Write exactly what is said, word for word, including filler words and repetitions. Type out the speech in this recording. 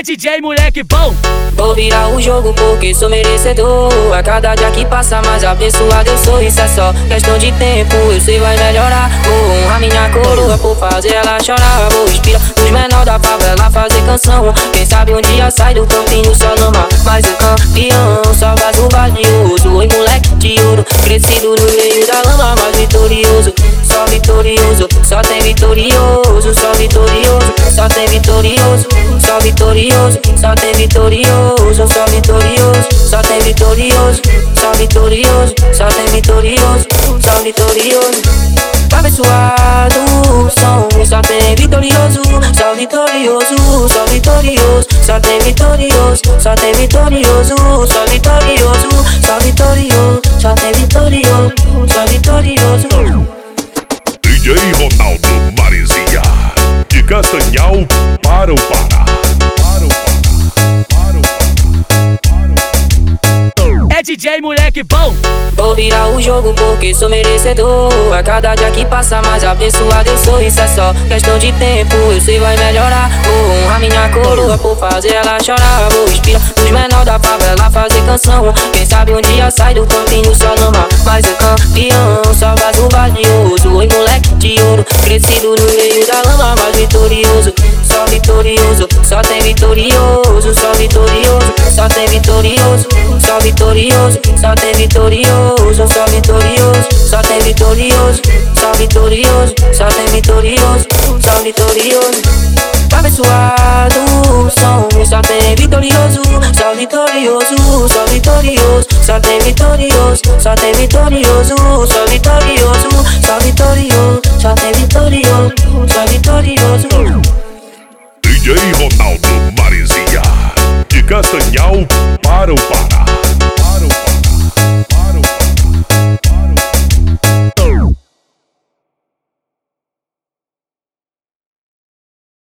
D J moleque bom. Vou virar o jogo porque sou merecedor. A cada dia que passa mais abençoado eu sou. Isso é só questão de tempo, eu sei vai melhorar. Vou honrar minha coroa por fazer ela chorar. Vou inspirar os menor da favela fazer canção. Quem sabe um dia sai do campinho só no mar. Mas o campeão só faz o valioso. Oi moleque de ouro, crescido no meio da lama, mas vitorioso. Só vitorioso, só tem vitorioso. Só vitorioso, só tem vitorioso. Só vitorioso, só tem vitorioso. Só vitorioso, só tem vitorioso. Só vitorioso, só tem vitorioso. Só vitorioso, abençoado som. Só tem vitorioso, só vitorioso. Só vitorioso, só tem vitorioso. Só tem vitorioso, só vitorioso. Só vitorioso, só tem vitorioso. Só vitorioso. D J Ronaldo Marizia, de Castanhal para o Pará. Para o Pará, para o Pará, para o Pará. É D J moleque bom. Vou virar o jogo porque sou merecedor. A cada dia que passa mais abençoado eu sou. Isso é só questão de tempo, eu sei vai melhorar. Vou honrar minha coroa por fazer ela chorar. Vou inspirar os menor da favela fazer canção. Quem sabe um dia sai do campinho só no mar. Mas o campeão só faz o valioso. Oi moleque de ouro, crescido no meio da lama, mas vitorioso. Só vitorioso, só tem vitorioso. Só vitorioso, só tem vitorioso. Só vitorioso, só tem vitorioso. Só vitorioso, só tem vitorioso. Só vitorioso, só tem vitorioso. Só vitorioso, abençoado som. Só tem vitorioso, só vitorioso. Só vitorioso, só tem vitorioso. Só tem vitorioso, só vitorioso. Só vitorioso, só tem vitorioso. Só vitorioso. D J Ronaldo Marizia, de Castanhal para o Pará.